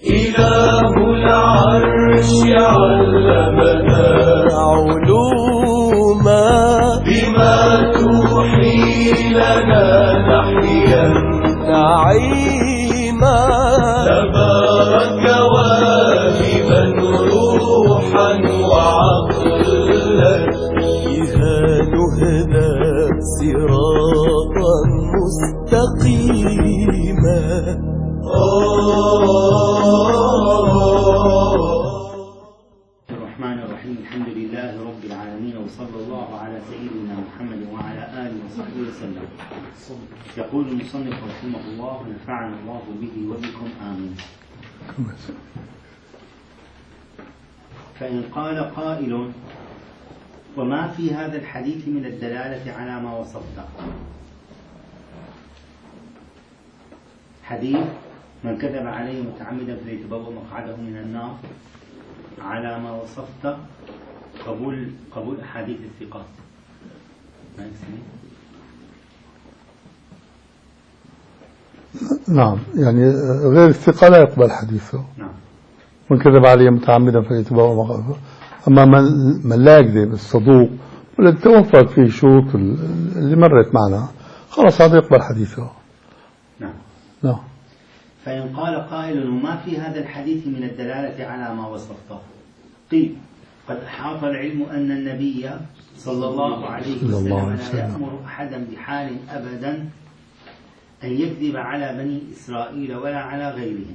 إله العرش علمنا علوما بما توحي لنا نحيا نعيما تبارك واهبا روحا وعقلا بها نهدى صراطا مستقيما. الرحمن الرحيم. الحمد لله رب العالمين، وصلى الله على سيدنا محمد وعلى آله وصحبه وسلم. يقول المصنف رحمه الله: نفعنا الله به وبكم آمين. فإن قال قائل: وما في هذا الحديث من الدلالة على ما وصفته؟ حديث من كذب عليه متعمدا فليتبوأ مقعده من النار على ما وصفته، قبول أحاديث الثقات. نعم، يعني غير الثقة لا يقبل حديثه. نعم. من كذب عليه متعمدا فليتبوأ مقعده. أما من لا يكذب، الصدوق والذي توفرت فيه شروط اللي مرت معنا، خلاص هذا يقبل حديثه. نعم. نعم. فإن قال قائل: وما في هذا الحديث من الدلالة على ما وصفته؟ قيل: قد أحاط العلم أن النبي صلى الله عليه وسلم لا يأمر أحدا بحال أبدا أن يكذب على بني إسرائيل ولا على غيرهم.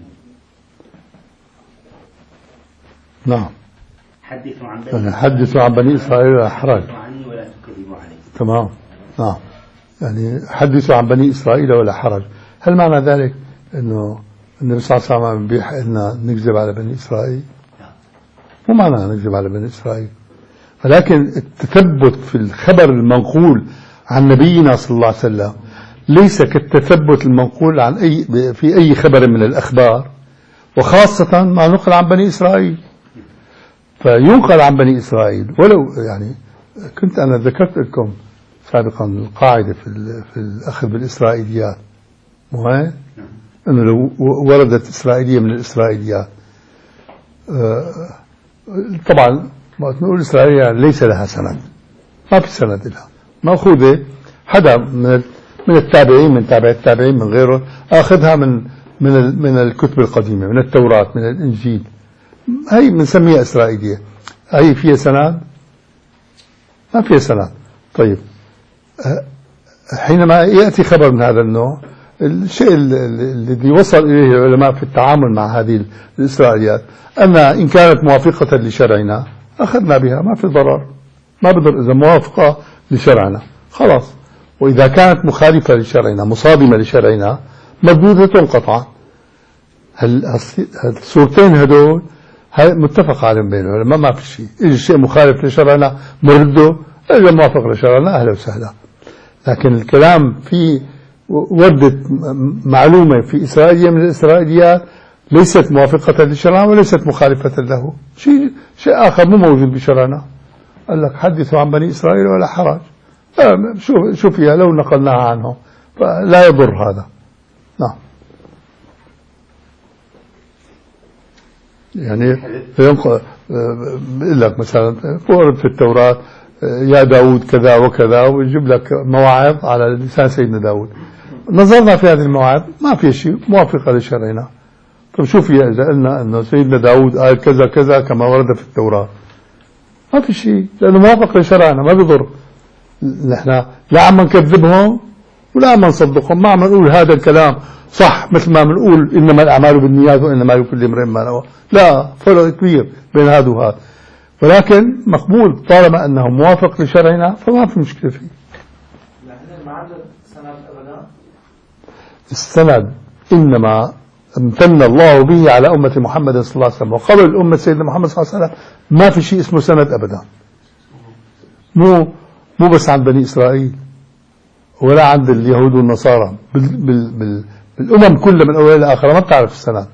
نعم. حدثوا عن بني إسرائيل ولا حرج. عني ولا تكذبوا عليه. تمام. نعم. يعني حدثوا عن بني إسرائيل ولا حرج. هل معنى ذلك إنه النبي صلى الله عليه وسلم يبيح إننا نكذب على بني إسرائيل؟ مو معنى نكذب على بني إسرائيل، ولكن التثبت في الخبر المنقول عن نبينا صلى الله عليه وسلم ليس كالتثبت المنقول عن في أي خبر من الأخبار، وخاصة ما نقل عن بني إسرائيل. فينقل عن بني إسرائيل، ولو يعني كنت أنا ذكرت لكم سابقا القاعدة في الأخذ بالإسرائيليات، مو هيك؟ أنه لو وردت إسرائيلية من الإسرائيليات، طبعا ما نقول إسرائيلية ليس لها سند، ما في سند لها، مأخوذة حدا من التابعين، من تابع التابعين، من غيره، أخذها من الكتب القديمة، من التوراة، من الإنجيل. هي بنسميها إسرائيلية. هي فيها سند؟ ما فيها سند. طيب، حينما يأتي خبر من هذا النوع، الشيء الذي وصل إليه العلماء في التعامل مع هذه الإسرائيليات أن إن كانت موافقة لشرعنا أخذنا بها، ما في ضرر، ما بضر إذا موافقة لشرعنا خلاص، وإذا كانت مخالفة لشرعنا مصادمة لشرعنا مردودة قطعا. الصورتين هدول متفق عليهم بين العلماء، ما في شيء. إذا الشيء مخالف لشرعنا مرده، إذا موافق لشرعنا أهلا وسهلا. لكن الكلام في وردت معلومة في إسرائيلية من الإسرائيليات ليست موافقة لشرعنا وليست مخالفة له، شيء آخر مو موجود بشرعنا. قال لك حدثوا عن بني إسرائيل ولا حرج. شو فيها لو نقلناها عنهم، فلا يضر هذا. نعم. يعني بيقول لك مثلا ورد في التوراة يا داود كذا وكذا، ويجيب لك مواعظ على لسان سيدنا داود. نظرنا في هذه المواعظ ما في شيء موافقة لشرعنا. طب شو فيها إذا قلنا أنه سيدنا داود قال كذا كذا كما ورد في التوراة؟ ما في شيء، لأنه موافق لشرعنا، ما بيضر. نحن لا عم نكذبهم ولا عم نصدقهم، ما عم نقول هذا الكلام صح مثل ما بنقول إنما الأعمال بالنيات وإنما لكل امرئ ما نوى. لا، فرق كبير بين هذا وهذا، ولكن مقبول طالما أنه موافق لشرعنا فما في مشكلة فيه. السند إنما امتن الله به على أمة محمد صلى الله عليه وسلم، وقبل الأمة سيدنا محمد صلى الله عليه وسلم ما في شيء اسمه سند أبدا. مو بس عند بني إسرائيل ولا عند اليهود والنصارى، بالأمم كلها من أولها لآخرها ما بتعرف السند.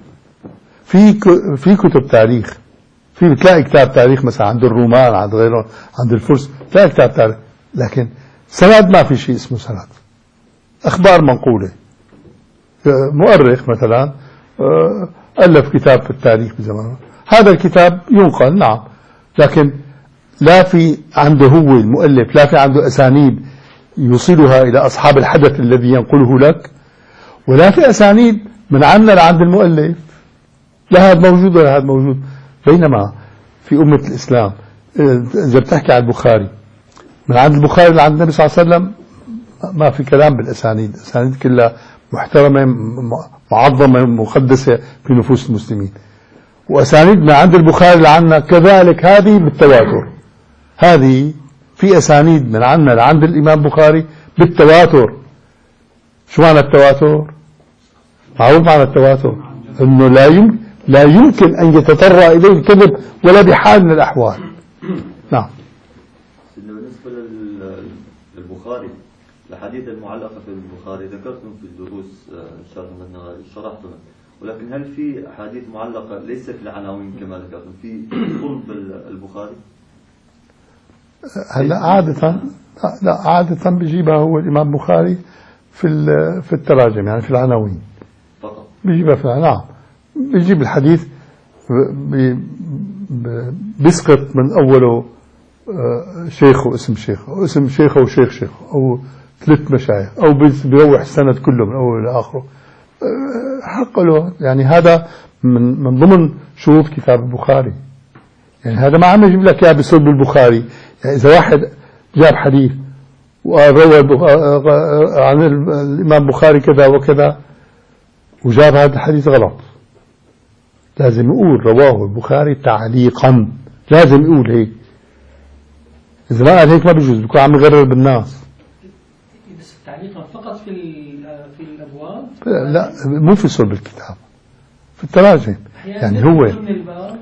في كتب تاريخ، بتلاقي كتاب تاريخ مثلا عند الرومان، عند غيرهم، عند الفرس، تلاقي كتاب تاريخ، لكن سند ما في شيء اسمه سند. أخبار منقولة، مؤرخ مثلا ألف كتاب في التاريخ بزمانه، هذا الكتاب ينقل نعم، لكن لا في عنده هو المؤلف لا في عنده أسانيد يوصلها إلى أصحاب الحدث الذي ينقله لك، ولا في أسانيد من عنا لعند المؤلف، لا هذا موجود ولا هذا موجود. بينما في أمة الإسلام إذا بتحكي عن البخاري من عند البخاري لعند النبي صلى الله عليه وسلم ما في كلام بالأسانيد، الأسانيد كلها محترمة معظمة مقدسة في نفوس المسلمين. وأسانيد من عند البخاري لعنا كذلك هذه بالتواتر، هذه في أسانيد من عنا لعند الإمام البخاري بالتواتر. شو معنى التواتر؟ معروف معنى التواتر أنه لا يمكن أن يتطرق إليه الكذب ولا بحال من الأحوال. نعم. بالنسبة للبخاري الحديث المعلقة في البخاري ذكرتم في الدروس شرحتم، ولكن هل في أحاديث معلقة ليس في العناوين كما ذكرتم في صلب البخاري؟ هلا عادة بيجيبها هو الإمام البخاري في التراجم، يعني في العناوين فقط بيجيبها في نعم، بيجيب الحديث بيسقط من أوله شيخ واسم شيخ أو اسم شيخه وشيخ شيخه أو 3 مشايخ أو بيروح السند كله من أوله لآخره، حق له. يعني هذا من ضمن شروط كتاب البخاري، يعني هذا ما عم يجيب لك اياه بصلب البخاري. يعني إذا واحد جاب حديث وروى عن الإمام البخاري كذا وكذا وجاب هذا الحديث غلط، لازم يقول رواه البخاري تعليقا، لازم يقول هيك. إذا ما قال هيك ما بيجوز، بيكون عم يغرر بالناس. بس تعليقا فقط في الأبواب؟ لا مو في صلب الكتاب، في التراجم. يعني هو ضمن الباب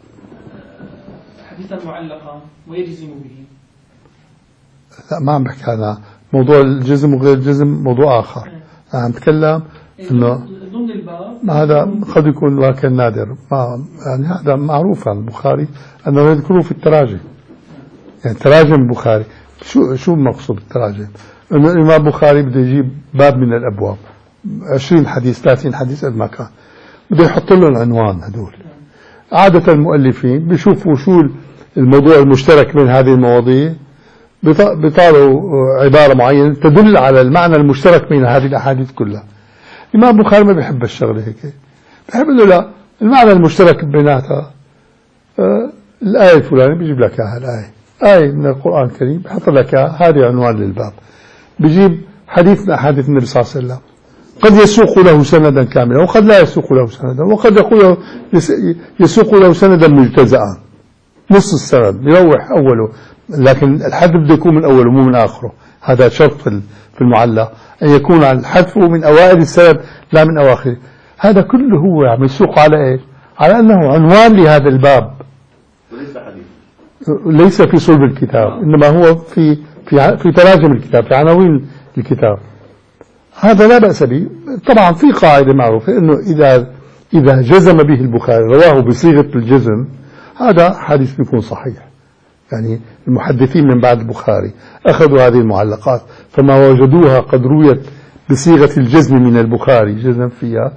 حديثا معلقا ويجزم به. لا ما عم بحكي هذا موضوع الجزم وغير الجزم موضوع آخر. عم بتكلم إنه ضمن الباب هذا قد يكون لكن نادر، يعني هذا معروف عن البخاري أنه يذكره في التراجم. يعني تراجم البخاري شو المقصود بالتراجم؟ إنه الإمام البخاري بده يجيب باب من الأبواب 20 حديث 30 حديث قد ما كان، بده يحط له العنوان. هدول عادة المؤلفين بيشوفوا شو الموضوع المشترك بين هذه المواضيع، بيطالوا عبارة معينة تدل على المعنى المشترك بين هذه الأحاديث كلها. الإمام البخاري ما بيحب الشغلة هيك، بيحب له لا المعنى المشترك بيناتها الآية الفلانية بيجيب لك إياها، آية من القرآن الكريم بحط لك هذه عنوان للباب. بيجيب حديث من أحاديث النبي صلى الله عليه وسلم قد يسوق له سندا كاملا وقد لا يسوق له سندا، وقد يقول يسوق له سندا مجتزأ نص السند يروح أوله، لكن الحذف بده يكون من أوله مو من آخره. هذا شرط في المعلق أن يكون الحذف من أوائل السند لا من أواخره. هذا كله هو عم يسوق على إيش؟ على أنه عنوان لهذا الباب، وليس حديث، ليس في صلب الكتاب، إنما هو في تراجم الكتاب، في عناوين الكتاب. هذا لا بأس به. طبعا في قاعدة معروفة إنه إذا جزم به البخاري رواه بصيغة الجزم هذا حديث بيكون صحيح. يعني المحدثين من بعد البخاري أخذوا هذه المعلقات فما وجدوها قد رويت بصيغة الجزم من البخاري جزم فيها،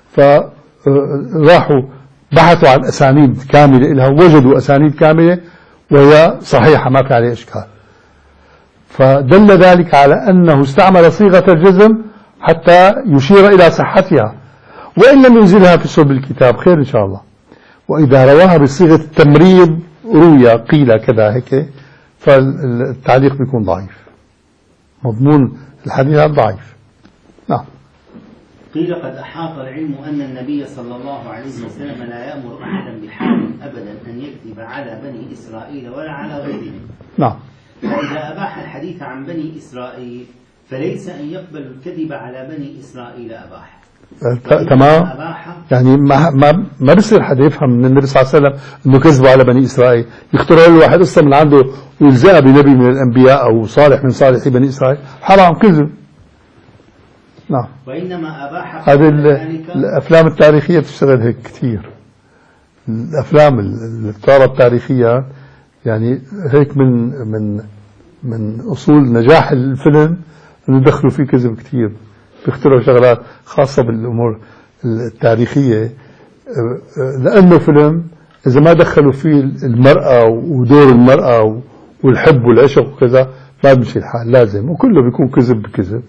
فراحوا بحثوا عن أسانيد كاملة لها، وجدوا أسانيد كاملة وهي صحيحة ما في عليها إشكال. فدل ذلك على أنه استعمل صيغة الجزم حتى يشير إلى صحتها، وإن لم ينزلها في صلب الكتاب خير إن شاء الله. وإذا رواها بصيغة التمريض روية قيل كذا هيك فالتعليق بيكون ضعيف، مضمون الحديث ضعيف. نعم. قيل قد أحاط العلم أن النبي صلى الله عليه وسلم لا يأمر أحدا بحال أبدا أن يكذب على بني إسرائيل ولا على غيرهم. نعم. فإذا أباح الحديث عن بني إسرائيل فليس أن يقبل الكذب على بني إسرائيل أباح. تمام. يعني ما بصير حدا يفهم من النبي صلى الله عليه وسلم انه كذبوا على بني اسرائيل، يخترع له واحد قصه من عنده ويلزقها بنبي من الانبياء او صالح من صالحي بني اسرائيل، حرام كذب. نعم. وانما اباح هذه الافلام التاريخيه بتشتغل هيك كثير. الافلام الطاره التاريخيه يعني هيك من اصول نجاح الفيلم انه يدخلوا فيه كذب كثير، بيخترعوا شغلات خاصة بالأمور التاريخية لأنه فيلم إذا ما دخلوا فيه المرأة ودور المرأة والحب والعشق وكذا ما بمشي الحال، لازم وكله بيكون كذب بكذب.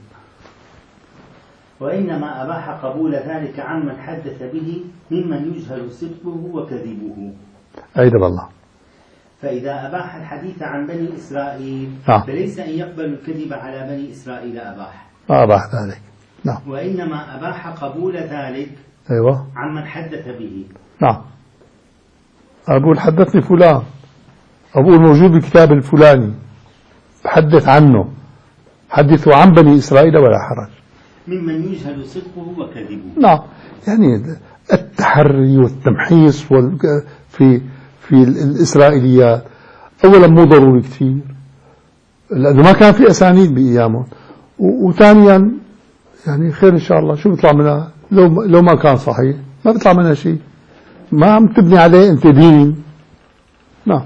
وإنما أباح قبول ذلك عمن حدث به ممن يجهل صدقه وكذبه. أيضا بالله. فإذا أباح الحديث عن بني إسرائيل فليس أن يقبل الكذب على بني إسرائيل أباح، ما أباح ذلك. نعم. وإنما أباح قبول ذلك أيوة عمن حدث به. نعم. أقول حدثني فلان، أقول موجود بالكتاب الفلاني، بحدث عنه، حدثوا عن بني إسرائيل ولا حرج. ممن يجهل صدقه وكذبه. نعم، يعني التحري والتمحيص في الإسرائيليات أولا مو ضروري كثير لأنه ما كان في أسانيد بأيامهم، وثانيا يعني خير إن شاء الله، شو بيطلع منها لو ما كان صحيح ما بيطلع منها شيء، ما عم تبني عليه أنت دين. نعم.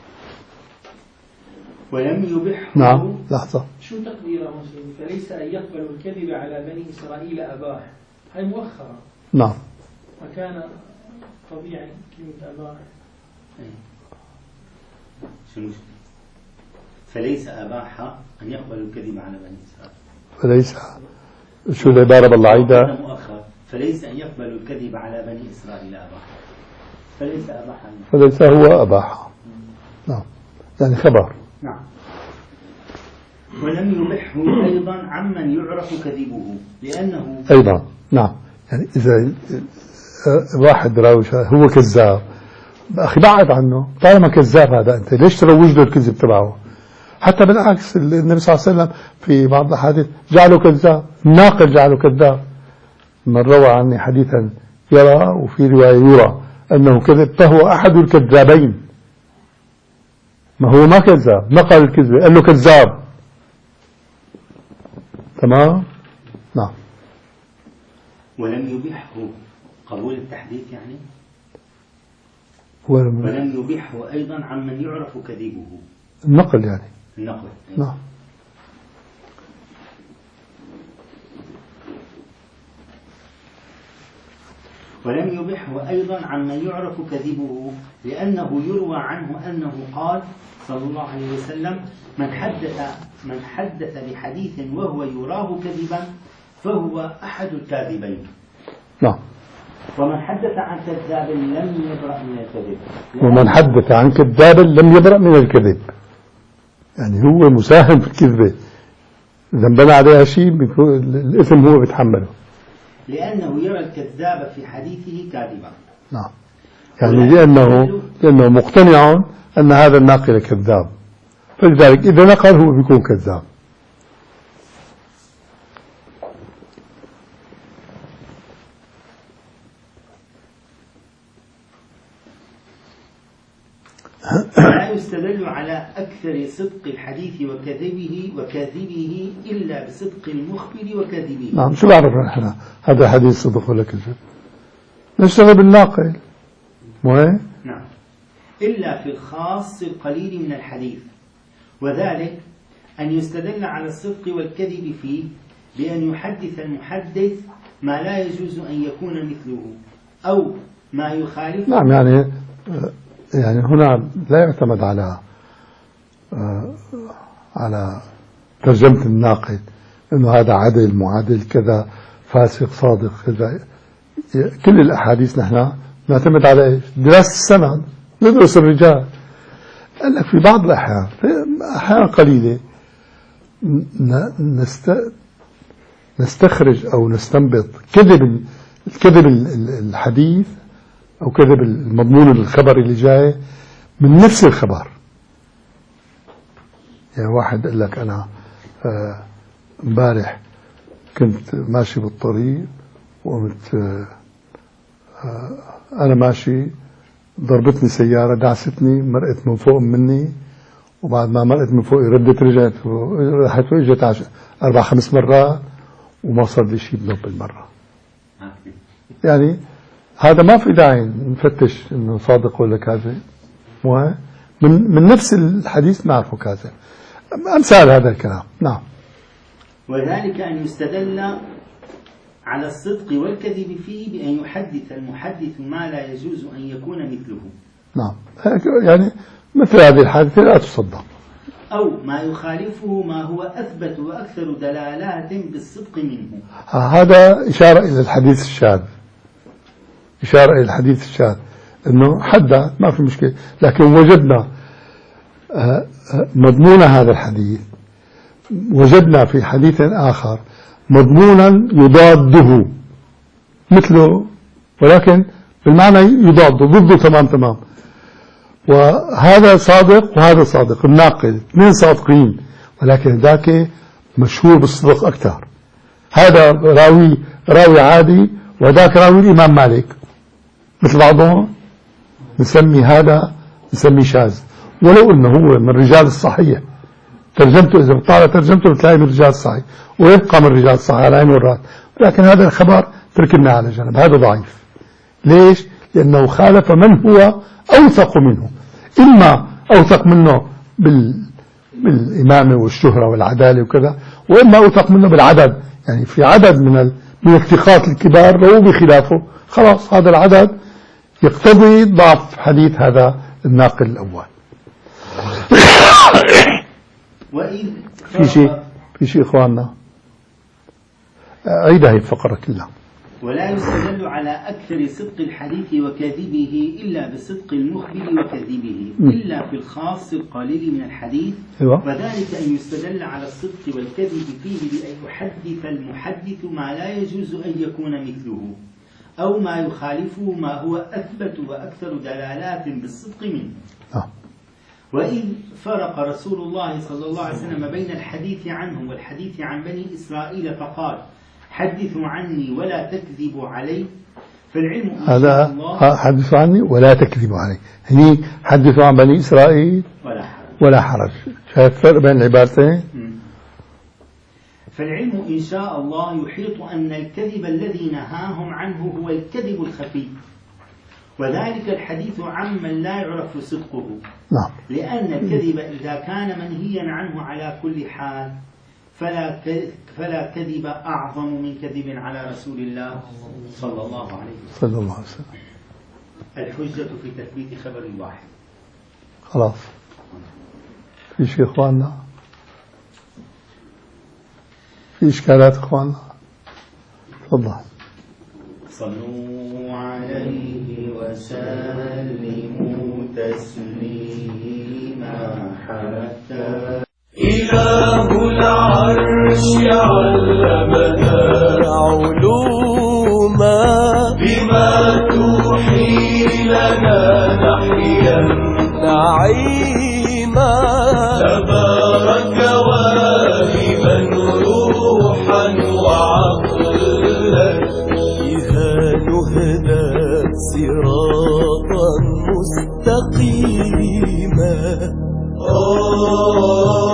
ولم يبح. نعم لحظة، شو تقدير مسلم فليس أن يقبل الكذب على بني إسرائيل أباح، هاي مؤخرة. نعم. وكان طبيعي كلمة أباح. شنو فليس أباح أن يقبل الكذب على بني إسرائيل. فليس شو العبارة بالله عيدها؟ مؤخر فليس أن يقبل الكذب على بني إسرائيل أباح. فليس أباح. فليس هو أباح. نعم، يعني خبر. نعم. ولم يبحه أيضا عمن يعرف كذبه لأنه أيضا. نعم، يعني إذا واحد راوي هو كذاب، أخي بعد عنه، طالما كذاب هذا أنت ليش تروج له الكذب تبعه؟ حتى بالعكس النبي صلى الله عليه وسلم في بعض الأحاديث جعله كذاب، الناقل جعله كذاب. من روى عني حديثا يرى وفي رواية يرى أنه كذب فهو أحد الكذابين. ما هو ما كذاب، نقل الكذب قال له كذاب. تمام. نعم. ولم يبحه قبول التحديث يعني ولم يبحه أيضا عمن يعرف كذبه، النقل يعني. النقل. نعم. ولم يبحه أيضا عمن يعرف كذبه لأنه يروى عنه أنه قال صلى الله عليه وسلم من حدث بحديث وهو يراه كذبا فهو أحد الكاذبين. نعم. ومن حدث عن كذاب لم يبرأ من الكذب. ومن حدث عن كذاب لم يبرأ من الكذب، يعني هو مساهم في الكذبة، إذا بنى عليها شيء الإثم هو بيتحمله، لأنه يرى الكذاب في حديثه كاذبا. نعم، يعني لأنه مقتنع أن هذا الناقل كذاب، فلذلك إذا نقل هو بيكون كذاب. لا يستدل على أكثر صدق الحديث وكذبه إلا بصدق المخبر وكذبه. نعم، شو بعرف نحن هذا حديث صدق ولا كذب؟ نشتغل بالناقل. مو نعم. إلا في الخاص القليل من الحديث، وذلك أن يستدل على الصدق والكذب فيه بأن يحدث المحدث ما لا يجوز أن يكون مثله أو ما يخالفه. نعم، يعني هنا لا يعتمد على ترجمة الناقد انه هذا عدل معادل كذا فاسق صادق كذا. كل الاحاديث نحن نعتمد على ايش؟ دراسة السند، ندرس الرجال. قال لك في بعض الاحيان، احيان قليلة نستخرج او نستنبط كذب الحديث أو كذب المضمون الخبر اللي جاي من نفس الخبر. يعني واحد قال لك أنا امبارح كنت ماشي بالطريق وقمت أنا ماشي ضربتني سيارة دعستني مرقت من فوق مني، وبعد ما مرقت من فوق ردت رجعت راحت وإجت 4-5 مرات وما صار لي شيء بنوب بالمرة. يعني هذا ما في داعي نفتش انه صادق ولا كاذب، من نفس الحديث نعرفه كاذب. امثال هذا الكلام. نعم. وذلك ان يستدل على الصدق والكذب فيه بأن يحدث المحدث ما لا يجوز أن يكون مثله. نعم، يعني مثل هذه الحادثة لا تصدق. أو ما يخالفه ما هو أثبت وأكثر دلالات بالصدق منه. هذا إشارة إلى الحديث الشاذ، إشارة إلى الحديث الشاذ أنه حدث ما في مشكلة، لكن وجدنا مضمون هذا الحديث، وجدنا في حديث آخر مضمونا يضاده مثله، ولكن بالمعنى يضاده ضده تمام، وهذا صادق وهذا صادق، الناقل اثنين صادقين، ولكن ذاك مشهور بالصدق أكثر. هذا راوي عادي، وذاك راوي الإمام مالك مثل بعضهم، نسمي هذا نسمي شاذ، ولو أنه هو من رجال الصحيح، ترجمته إذا بطالع ترجمته بتلاقي من رجال الصحيح، ويبقى من رجال الصحيح على عين والراس، ولكن هذا الخبر تركنا على جنب، هذا ضعيف. ليش؟ لأنه خالف من هو أوثق منه، إما أوثق منه بالإمامة والشهرة والعدالة وكذا، وإما أوثق منه بالعدد، يعني في عدد من الثقات الكبار لو بخلافه، خلاص هذا العدد يقتضي ضعف حديث هذا الناقل الأول. في شيء إخواننا عيد هذه الفقرة كلها. ولا يستدل على أكثر صدق الحديث وكذبه إلا بصدق المخبر وكذبه إلا في الخاص القليل من الحديث، وذلك أن يستدل على الصدق والكذب فيه بأن يحدث المحدث ما لا يجوز أن يكون مثله، أو ما يخالفه ما هو أثبت وأكثر دلالات بالصدق منه. وإذ فرق رسول الله صلى الله عليه وسلم بين الحديث عنهم والحديث عن بني إسرائيل فقال: حدثوا عني ولا تكذبوا علي، فالعلم هذا حدثوا عني ولا تكذبوا علي، هني حدثوا عن بني إسرائيل ولا حرج. شايف الفرق بين العبارتين؟ فالعلم إن شاء الله يحيط أن الكذب الذي نهاهم عنه هو الكذب الخفي، وذلك الحديث عمن لا يعرف صدقه. نعم. لأن الكذب إذا كان منهيا عنه على كل حال فلا كذب أعظم من كذب على رسول الله صلى الله عليه وسلم. الحجة في تثبيت خبر الواحد. خلاص. في شيء إخواننا؟ في إشكالات إخواننا؟ تفضل. صلوا عليه وسلموا تسليما حتى إله العرش علمنا علوما بما توحي لنا نحيا نعيما، تبارك واهبا روحا وعقلا بها نهدى صراطا مستقيما.